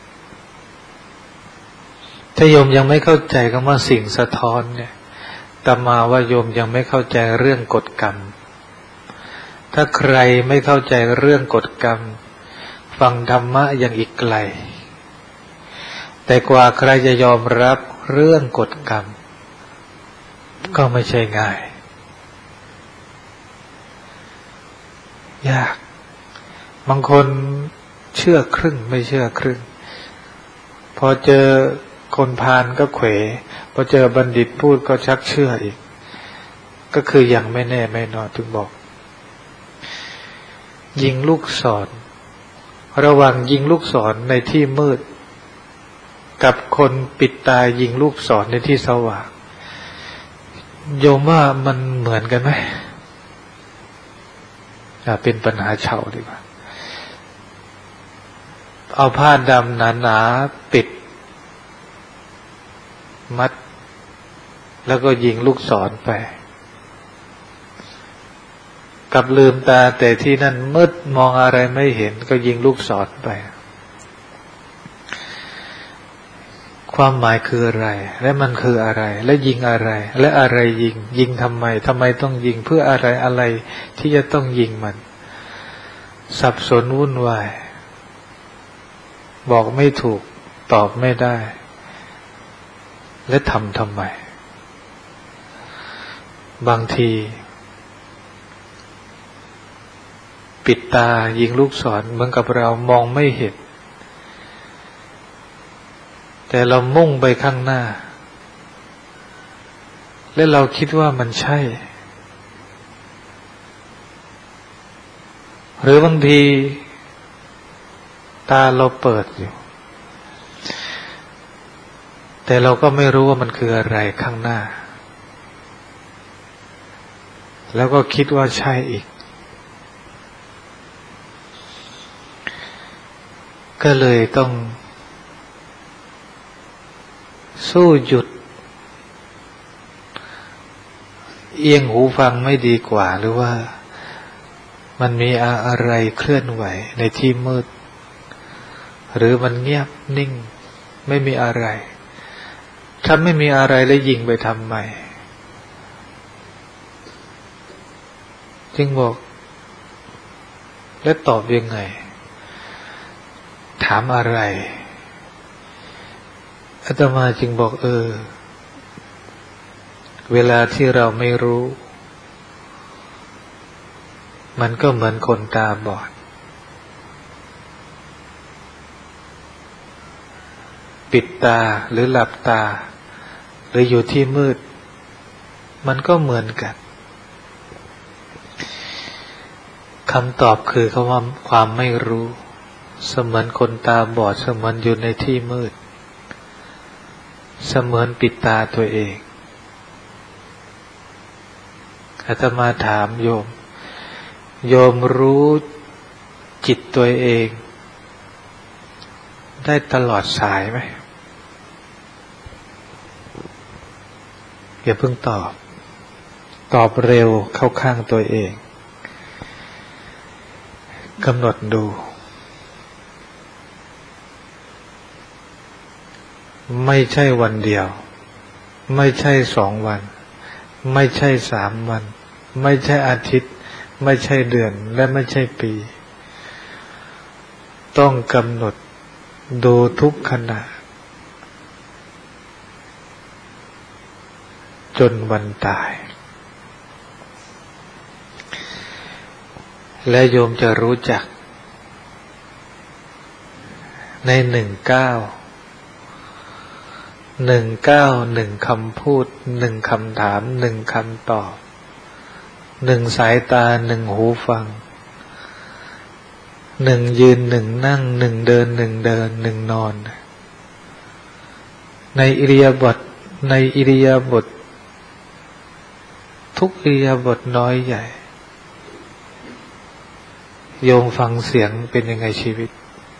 ถ้าโยมยังไม่เข้าใจคำว่าสิ่งสะท้อนเนี่ยอาตมาว่าโยมยังไม่เข้าใจเรื่องกฎกรรมถ้าใครไม่เข้าใจเรื่องกฎกรรมฟังธรรมะยังอีกไกลแต่กว่าใครจะยอมรับเรื่องกฎกรรมก็ไม่ใช่ง่ายยากบางคนเชื่อครึ่งไม่เชื่อครึ่งพอเจอคนพาลก็เขวพอเจอบัณฑิตพูดก็ชักเชื่ออีกก็คือยังไม่แน่ไม่นอนถึงบอกยิงลูกศรระหว่างยิงลูกศรในที่มืดกับคนปิดตายิงลูกศรในที่สว่างโยมว่ามันเหมือนกันไหมเป็นปัญหาเฉาดีกว่าเอาผ้าดำหนาๆปิดมัดแล้วก็ยิงลูกศรไปกับลืมตาแต่ที่นั่นมืดมองอะไรไม่เห็นก็ยิงลูกศรไปความหมายคืออะไรและมันคืออะไรและยิงอะไรและอะไรยิงยิงทำไมทำไมต้องยิงเพื่ออะไรอะไรที่จะต้องยิงมันสับสนวุ่นวายบอกไม่ถูกตอบไม่ได้และทำทำไมบางทีปิดตายิงลูกศรเหมือนกับเรามองไม่เห็นแต่เรามุ่งไปข้างหน้าและเราคิดว่ามันใช่หรือบางทีตาเราเปิดอยู่แต่เราก็ไม่รู้ว่ามันคืออะไรข้างหน้าแล้วก็คิดว่าใช่อีกก็เลยต้องสู้หยุดเอียงหูฟังไม่ดีกว่าหรือว่ามันมีอะไรเคลื่อนไหวในที่มืดหรือมันเงียบนิ่งไม่มีอะไรถ้าไม่มีอะไรแล้วยิงไปทำไมจึงบอกและตอบยังไงถามอะไรอาตมาจึงบอกเออเวลาที่เราไม่รู้มันก็เหมือนคนตาบอดปิดตาหรือหลับตาหรืออยู่ที่มืดมันก็เหมือนกันคำตอบคือคำว่าความไม่รู้เสมือนคนตาบอดเสมือนอยู่ในที่มืดเสมือนปิดตาตัวเองอาตมาถามโยมโยมรู้จิตตัวเองได้ตลอดสายไหมอย่าเพิ่งตอบตอบเร็วเข้าข้างตัวเองกำหนดดูไม่ใช่วันเดียวไม่ใช่สองวันไม่ใช่สามวันไม่ใช่อาทิตย์ไม่ใช่เดือนและไม่ใช่ปีต้องกำหนดดูทุกขณะจนวันตายและโยมจะรู้จักในหนึ่งเก้าหนึ่งเก้าหนึ่งคำพูดหนึ่งคำถามหนึ่งคำตอบหนึ่งสายตาหนึ่งหูฟังหนึ่งยืนหนึ่งนั่งหนึ่งเดินหนึ่งเดินหนึ่งนอนในอิริยาบถในอิริยาบถทุกอิริยาบถน้อยใหญ่โยมฟังเสียงเป็นยังไงชีวิต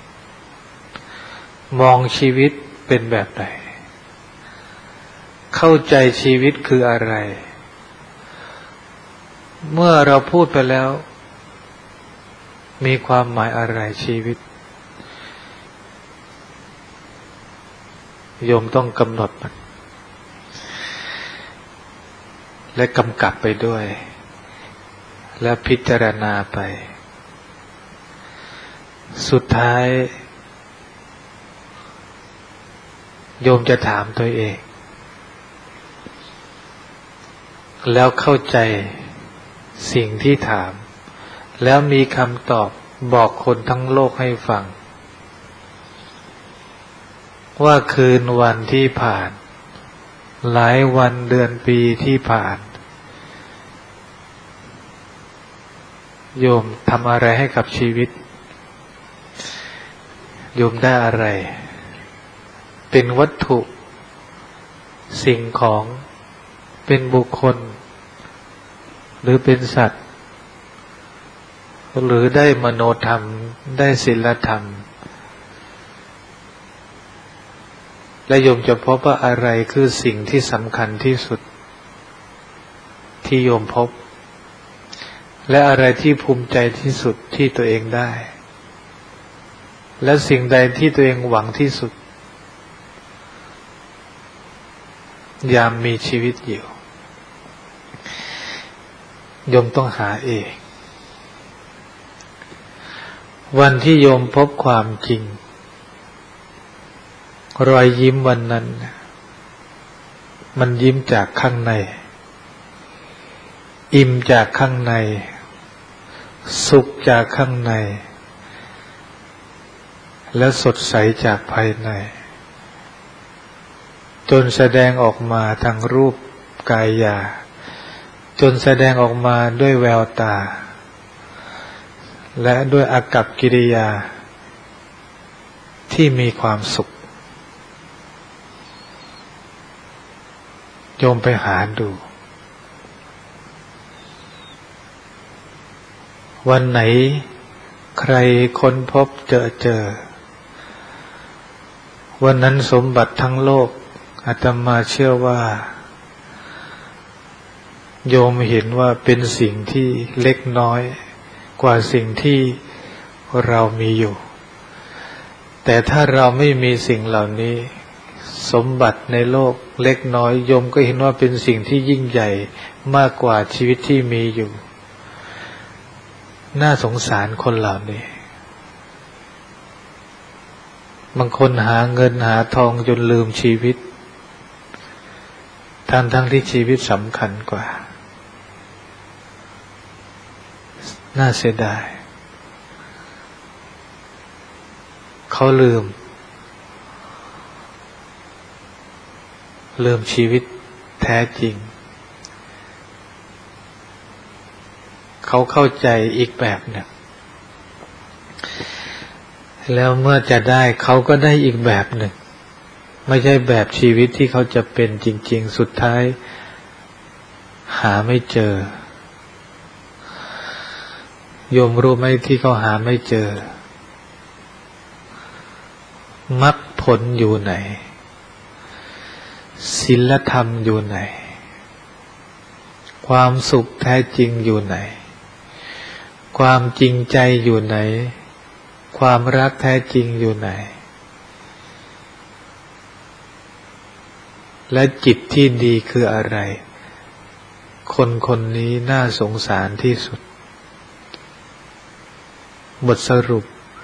มองชีวิตเป็นแบบไหนเข้าใจชีวิตคืออะไรเมื่อเราพูดไปแล้วมีความหมายอะไรชีวิตโยมต้องกำหนดมันและกำกับไปด้วยและพิจารณาไปสุดท้ายโยมจะถามตัวเองแล้วเข้าใจสิ่งที่ถามแล้วมีคำตอบบอกคนทั้งโลกให้ฟังว่าคืนวันที่ผ่านหลายวันเดือนปีที่ผ่านโยมทำอะไรให้กับชีวิตโยมได้อะไรเป็นวัตถุสิ่งของเป็นบุคคลหรือเป็นสัตว์หรือได้มโนธรรมได้ศีลธรรมและโยมจะพบว่าอะไรคือสิ่งที่สำคัญที่สุดที่โยมพบและอะไรที่ภูมิใจที่สุดที่ตัวเองได้และสิ่งใดที่ตัวเองหวังที่สุดยามมีชีวิตอยู่โยมต้องหาเองวันที่โยมพบความจริงรอยยิ้มวันนั้นมันยิ้มจากข้างในอิ่มจากข้างในสุขจากข้างในและสดใสจากภายในจนแสดงออกมาทางรูปกายาจนแสดงออกมาด้วยแววตาและด้วยอากัปกิริยาที่มีความสุขโยมไปหาดูวันไหนใครค้นพบเจอเจอวันนั้นสมบัติทั้งโลกอาตมาเชื่อว่าโยมเห็นว่าเป็นสิ่งที่เล็กน้อยกว่าสิ่งที่เรามีอยู่แต่ถ้าเราไม่มีสิ่งเหล่านี้สมบัติในโลกเล็กน้อยโยมก็เห็นว่าเป็นสิ่งที่ยิ่งใหญ่มากกว่าชีวิตที่มีอยู่น่าสงสารคนเหล่านี้บางคนหาเงินหาทองจนลืมชีวิตทั้งทั้งที่ชีวิตสำคัญกว่าน่าเสียดายเขาลืมลืมชีวิตแท้จริงเขาเข้าใจอีกแบบหนึ่งแล้วเมื่อจะได้เขาก็ได้อีกแบบหนึ่งไม่ใช่แบบชีวิตที่เขาจะเป็นจริงๆสุดท้ายหาไม่เจอโยมรู้ไหมที่เขาหาไม่เจอมรรคผลอยู่ไหนศีลธรรมอยู่ไหนความสุขแท้จริงอยู่ไหนความจริงใจอยู่ไหนความรักแท้จริงอยู่ไหนและจิตที่ดีคืออะไรคนคนนี้น่าสงสารที่สุดบทสรุป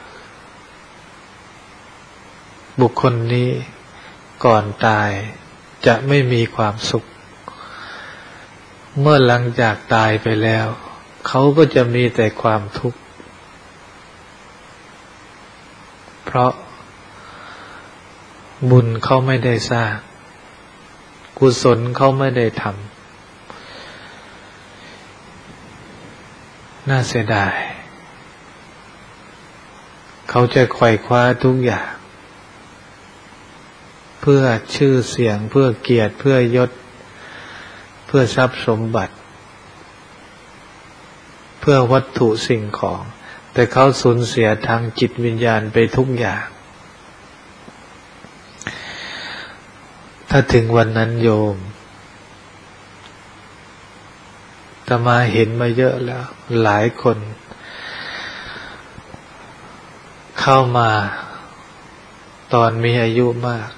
บุคคลนี้ก่อนตายจะไม่มีความสุขเมื่อหลังจากตายไปแล้วเขาก็จะมีแต่ความทุกข์เพราะบุญเขาไม่ได้สร้างกุศลเขาไม่ได้ทำน่าเสียดายเขาจะไขว่คว้าทุกอย่างเพื่อชื่อเสียงเพื่อเกียรติเพื่อยศเพื่อทรัพย์สมบัติเพื่อวัตถุสิ่งของแต่เขาสูญเสียทางจิตวิญญาณไปทุกอย่างถ้าถึงวันนั้นโยมอาตมาเห็นมาเยอะแล้วหลายคนเข้ามาตอนมีอายุมาก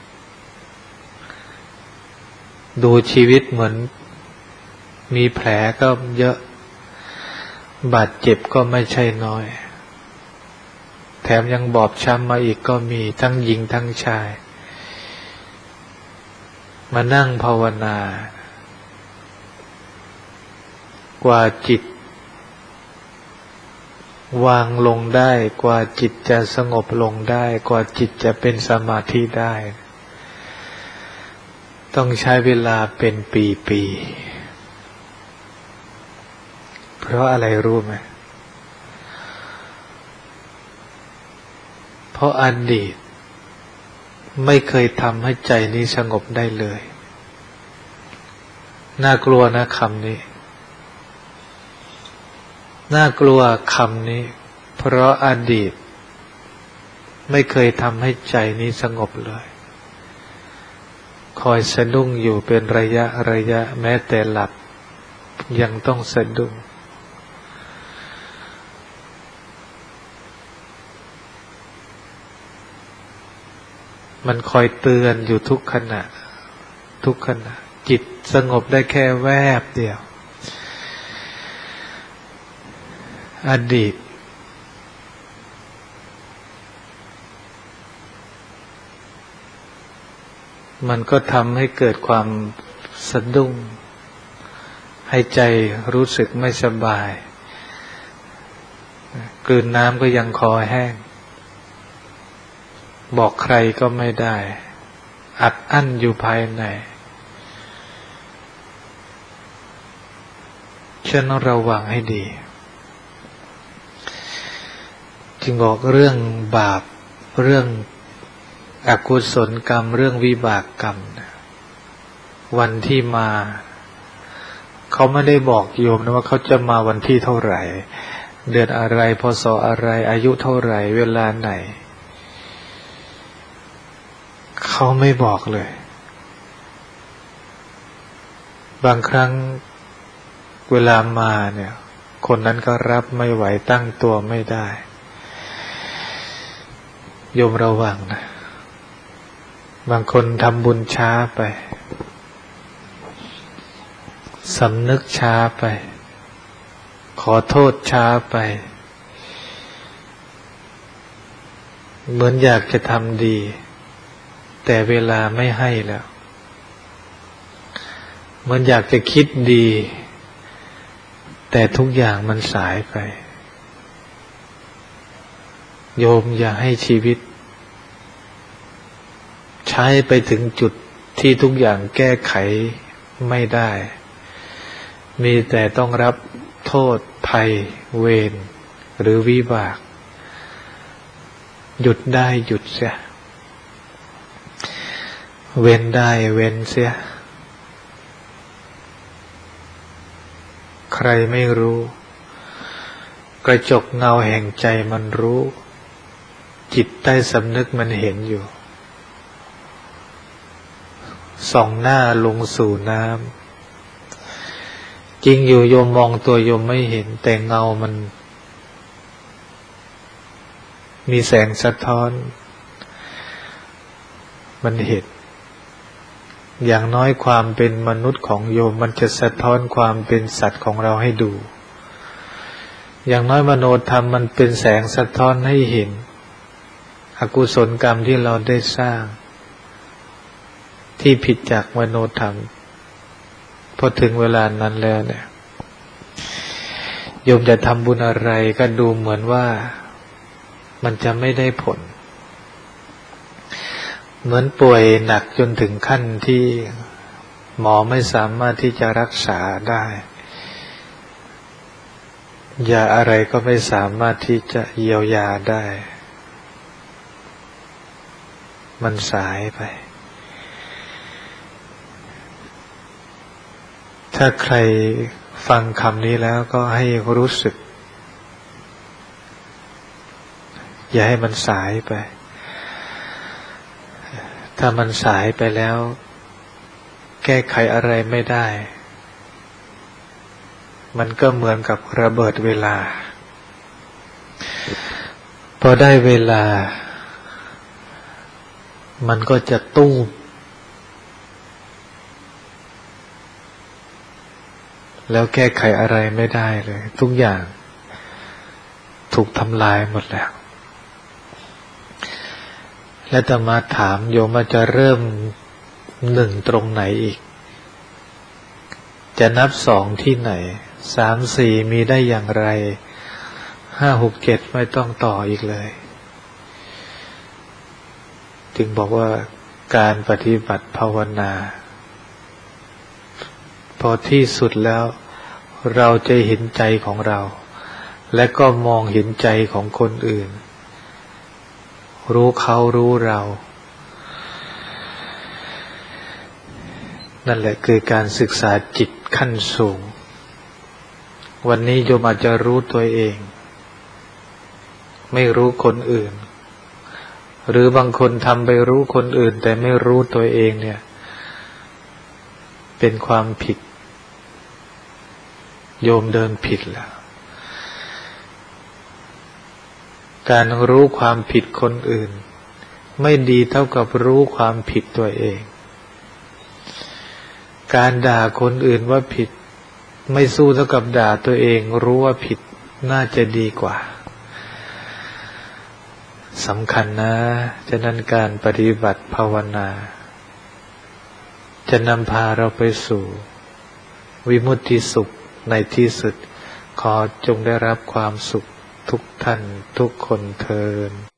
ดูชีวิตเหมือนมีแผลก็เยอะบาดเจ็บก็ไม่ใช่น้อยแถมยังบอบช้ำมาอีกก็มีทั้งหญิงทั้งชายมานั่งภาวนากว่าจิตวางลงได้กว่าจิตจะสงบลงได้กว่าจิตจะเป็นสมาธิได้ต้องใช้เวลาเป็นปีๆเพราะอะไรรู้ไหมเพราะอดีตไม่เคยทำให้ใจนี้สงบได้เลยน่ากลัวนะคำนี้น่ากลัวคำนี้เพราะอดีตไม่เคยทำให้ใจนี้สงบเลยคอยสะดุ้งอยู่เป็นระยะระยะแม้แต่หลับยังต้องสะดุ้งมันคอยเตือนอยู่ทุกขณะทุกขณะจิตสงบได้แค่แวบเดียวอดีตมันก็ทำให้เกิดความสะดุ้งให้ใจรู้สึกไม่สบายกลืนน้ำก็ยังคอแห้งบอกใครก็ไม่ได้อัดอั้นอยู่ภายในฉันต้องระวังให้ดีจึงบอกเรื่องบาปเรื่องอกุศลกรรมเรื่องวิบากกรรมวันที่มาเขาไม่ได้บอกโยมนะว่าเขาจะมาวันที่เท่าไหร่เดือนอะไรพศอะไรอายุเท่าไหร่เวลาไหนเขาไม่บอกเลยบางครั้งเวลามาเนี่ยคนนั้นก็รับไม่ไหวตั้งตัวไม่ได้โยมระวังนะบางคนทำบุญช้าไปสำนึกช้าไปขอโทษช้าไปเหมือนอยากจะทำดีแต่เวลาไม่ให้แล้วเหมือนอยากจะคิดดีแต่ทุกอย่างมันสายไปโยมอย่าให้ชีวิตใช้ไปถึงจุดที่ทุกอย่างแก้ไขไม่ได้มีแต่ต้องรับโทษภัยเวรหรือวิบากหยุดได้หยุดเสียเว้นได้เว้นเสียใครไม่รู้กระจกเงาแห่งใจมันรู้จิตใต้สำนึกมันเห็นอยู่ส่องหน้าลงสู่น้ำจริงอยู่โยมมองตัวโยมไม่เห็นแต่เงามันมีแสงสะท้อนมันเห็นอย่างน้อยความเป็นมนุษย์ของโยมมันจะสะท้อนความเป็นสัตว์ของเราให้ดูอย่างน้อยมโนธรรมมันเป็นแสงสะท้อนให้เห็นอกุศลกรรมที่เราได้สร้างที่ผิดจากมโนธรรมพอถึงเวลานั้นแล้วเนี่ยโยมจะทำบุญอะไรก็ดูเหมือนว่ามันจะไม่ได้ผลเหมือนป่วยหนักจนถึงขั้นที่หมอไม่สามารถที่จะรักษาได้ยาอะไรก็ไม่สามารถที่จะเยียวยาได้มันสายไปถ้าใครฟังคำนี้แล้วก็ให้รู้สึกอย่าให้มันสายไปถ้ามันสายไปแล้วแก้ไขอะไรไม่ได้มันก็เหมือนกับระเบิดเวลาพอได้เวลามันก็จะตู้มแล้วแก้ไขอะไรไม่ได้เลยทุกอย่างถูกทำลายหมดแล้วแล้วจะมาถามโยมว่าจะเริ่มหนึ่งตรงไหนอีกจะนับสองที่ไหนสามสี่มีได้อย่างไรห้าหกเจ็ดไม่ต้องต่ออีกเลยจึงบอกว่าการปฏิบัติภาวนาพอที่สุดแล้วเราจะเห็นใจของเราและก็มองเห็นใจของคนอื่นรู้เขารู้เรานั่นแหละคือการศึกษาจิตขั้นสูงวันนี้โยมอาจจะรู้ตัวเองไม่รู้คนอื่นหรือบางคนทำไปรู้คนอื่นแต่ไม่รู้ตัวเองเนี่ยเป็นความผิดโยมเดินผิดแล้วการรู้ความผิดคนอื่นไม่ดีเท่ากับรู้ความผิดตัวเองการด่าคนอื่นว่าผิดไม่สู้เท่ากับด่าตัวเองรู้ว่าผิดน่าจะดีกว่าสำคัญนะฉะนั้นการปฏิบัติภาวนาจะนำพาเราไปสู่วิมุตติสุขในที่สุดขอจงได้รับความสุขทุกท่านทุกคนเทอญ